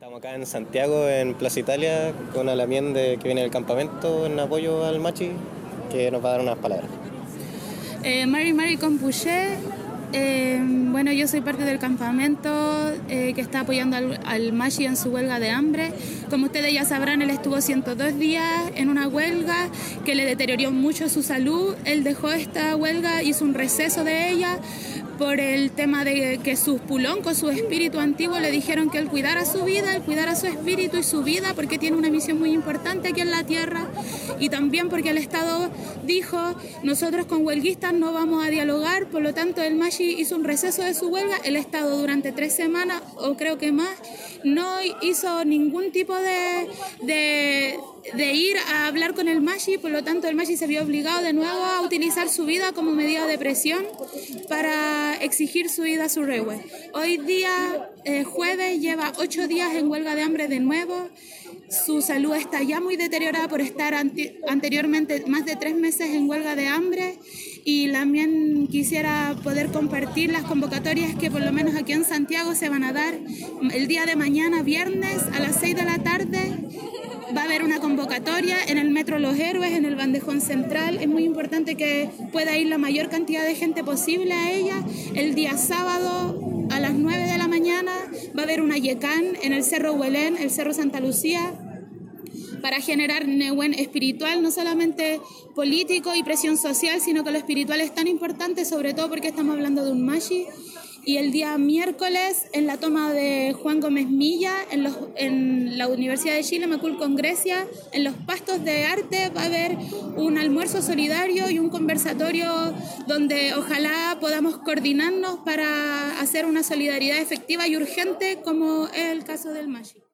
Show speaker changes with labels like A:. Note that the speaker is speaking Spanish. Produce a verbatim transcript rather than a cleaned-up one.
A: Estamos acá en Santiago, en Plaza Italia, con Alamien de, que viene del campamento en apoyo al Machi, que nos va a dar unas palabras.
B: Eh, Mari Mari Compuché, eh, bueno, yo soy parte del campamento eh, que está apoyando al, al Machi en su huelga de hambre. Como ustedes ya sabrán, él estuvo ciento dos días en una huelga que le deterioró mucho su salud. Él dejó esta huelga, hizo un receso de ella por el tema de que sus puloncos, su espíritu antiguo, le dijeron que él cuidara su vida, él cuidara su espíritu y su vida, porque tiene una misión muy importante aquí en la tierra, y también porque el Estado dijo, nosotros con huelguistas no vamos a dialogar, por lo tanto el Machi hizo un receso de su huelga. El Estado durante tres semanas, o creo que más, no hizo ningún tipo de, de, de ir a hablar con el Machi, por lo tanto el Machi se vio obligado de nuevo a utilizar su vida como medida de presión para exigir su ida a su rehue. Hoy día, eh, jueves, lleva ocho días en huelga de hambre de nuevo. Su salud está ya muy deteriorada por estar anti- anteriormente más de tres meses en huelga de hambre, y también quisiera poder compartir las convocatorias que por lo menos aquí en Santiago se van a dar el día de mañana, viernes, a las seis de la tarde. Va a haber una convocatoria en el Metro Los Héroes, en el Bandejón Central. Es muy importante que pueda ir la mayor cantidad de gente posible a ella. El día sábado a las nueve de la mañana va a haber una yecán en el Cerro Huelén, el Cerro Santa Lucía, para generar nehuen espiritual, no solamente político y presión social, sino que lo espiritual es tan importante, sobre todo porque estamos hablando de un Machi. Y el día miércoles, en la toma de Juan Gómez Milla, en, los, en la Universidad de Chile, Macul con Grecia, en los pastos de arte, va a haber un almuerzo solidario y un conversatorio donde ojalá podamos coordinarnos para hacer una solidaridad efectiva y urgente, como es el caso del Machi.